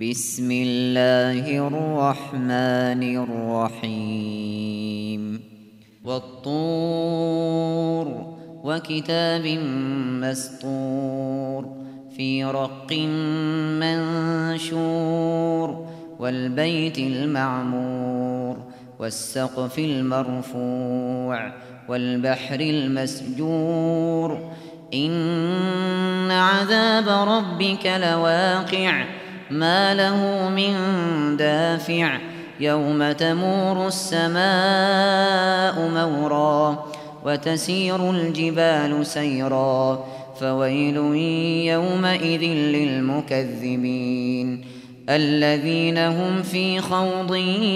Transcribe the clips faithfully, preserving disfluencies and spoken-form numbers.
بسم الله الرحمن الرحيم والطور وكتاب مسطور في رق منشور والبيت المعمور والسقف المرفوع والبحر المسجور إن عذاب ربك لواقع ما له من دافع يوم تمور السماء مورا وتسير الجبال سيرا فويل يومئذ للمكذبين الذين هم في خوض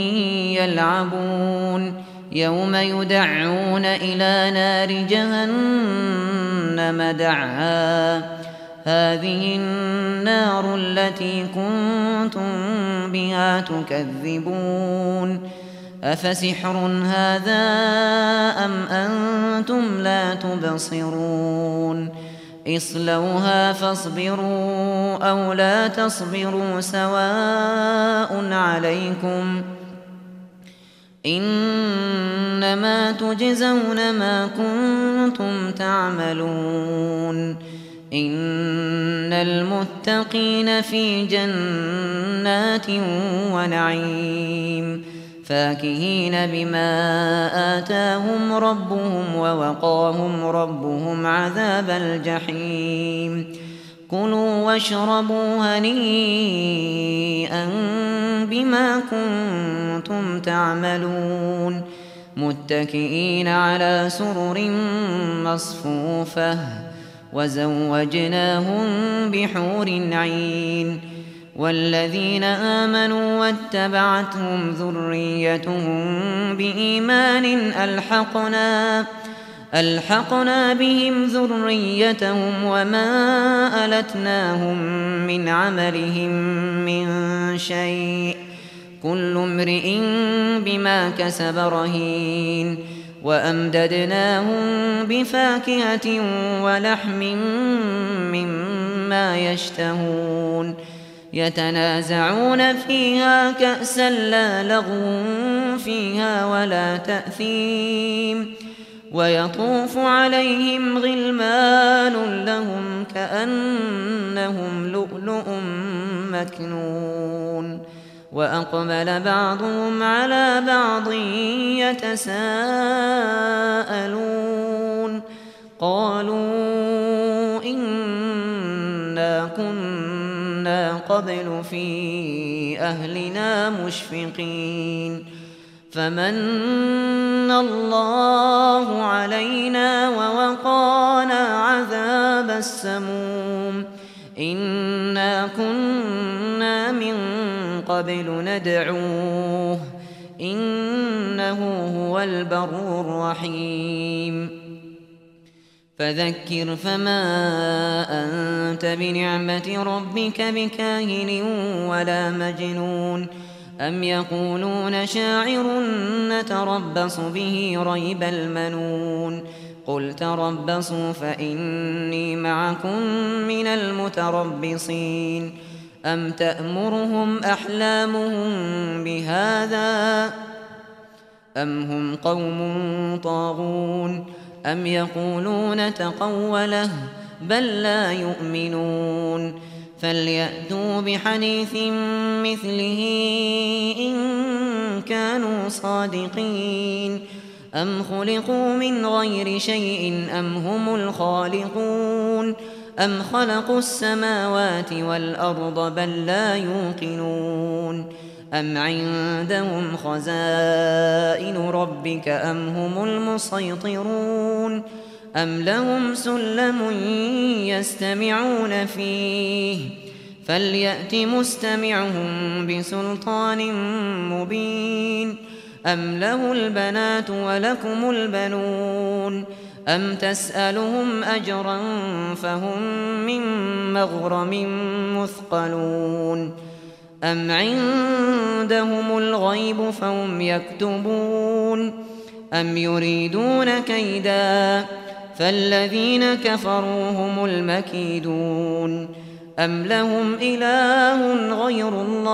يلعبون يوم يدعون إلى نار جهنم دعا هذه النار التي كنتم بها تكذبون أفسحر هذا أم أنتم لا تبصرون اصلوها فاصبروا أو لا تصبروا سواء عليكم إنما تجزون ما كنتم تعملون إن المتقين في جنات ونعيم فاكهين بما آتاهم ربهم ووقاهم ربهم عذاب الجحيم كلوا واشربوا هنيئا بما كنتم تعملون متكئين على سرر مصفوفة وزوجناهم بحور عين والذين آمنوا واتبعتهم ذريتهم بإيمان ألحقنا ألحقنا بهم ذريتهم وما ألتناهم من عملهم من شيء كل امرئ بما كسب رهين وأمددناهم بفاكهة ولحم مما يشتهون يتنازعون فيها كأسا لا لغو فيها ولا تأثيم ويطوف عليهم غلمان لهم كأنهم لؤلؤ مكنون وأقبل بعضهم على بعض يتساءلون قالوا إنا كنا قبل في أهلنا مشفقين فمن الله علينا ووقانا عذاب السموم إنا كنا من قبل ندعوه إنه هو البر الرحيم فذكر فما أنت بنعمة ربك بكاهن ولا مجنون أم يقولون شاعر نتربص به ريب المنون قل تربصوا فإني معكم من المتربصين أم تأمرهم أحلامهم بهذا أم هم قوم طاغون أم يقولون تقوله بل لا يؤمنون فليأتوا بحديث مثله إن كانوا صادقين أم خلقوا من غير شيء أم هم الخالقون أم خلقوا السماوات والأرض بل لا يوقنون أم عندهم خزائن ربك أم هم المسيطرون أم لهم سلم يستمعون فيه فليأت مستمعهم بسلطان مبين أم له البنات ولكم البنون أم تسألهم أجرا فهم من مغرم مثقلون أم عندهم الغيب فهم يكتبون أم يريدون كيدا فالذين كفروا هم المكيدون أم لهم إله غير الله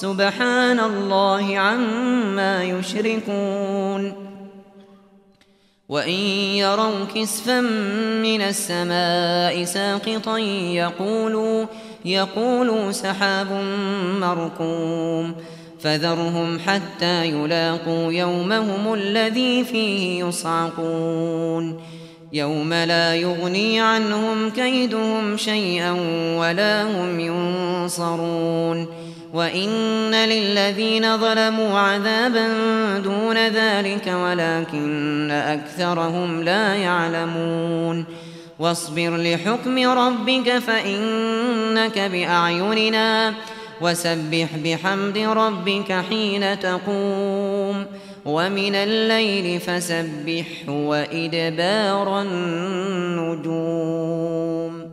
سبحان الله عما يشركون وإن يروا كسفا من السماء ساقطا يقولوا, يقولوا سحاب مركوم فذرهم حتى يلاقوا يومهم الذي فيه يصعقون يوم لا يغني عنهم كيدهم شيئا ولا هم ينصرون وإن للذين ظلموا عذابا دون ذلك ولكن أكثرهم لا يعلمون واصبر لحكم ربك فإنك بأعيننا وسبح بحمد ربك حين تقوم ومن الليل فسبحه وإدبار النجوم